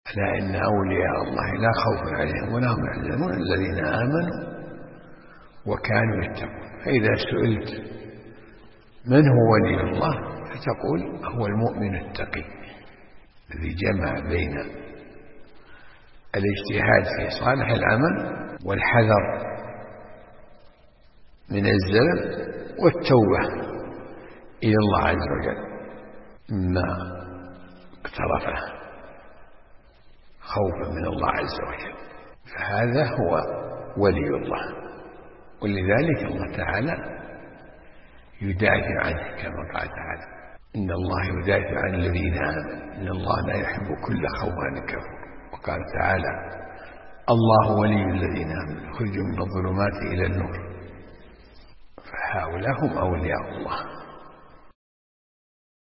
ألا إن أولياء الله لا خوف عليهم ولا هم يحزنون الذين آمنوا وكانوا يتقون. فإذا سئلت من هو ولي الله فتقول هو المؤمن التقي الذي جمع بين الاجتهاد في صالح العمل والحذر من الزلل والتوبة إلى الله عز وجل مما اقترفه خوفا من الله عز وجل، فهذا هو ولي الله. ولذلك الله تعالى يدافع عنه كما قال تعالى إن الله يدافع عن الذين آمنوا إن الله لا يحب كل خوان كفور. وقال تعالى الله ولي الذين آمنوا يخرجهم من الظلمات إلى النور، فهؤلاء هم أولياء الله.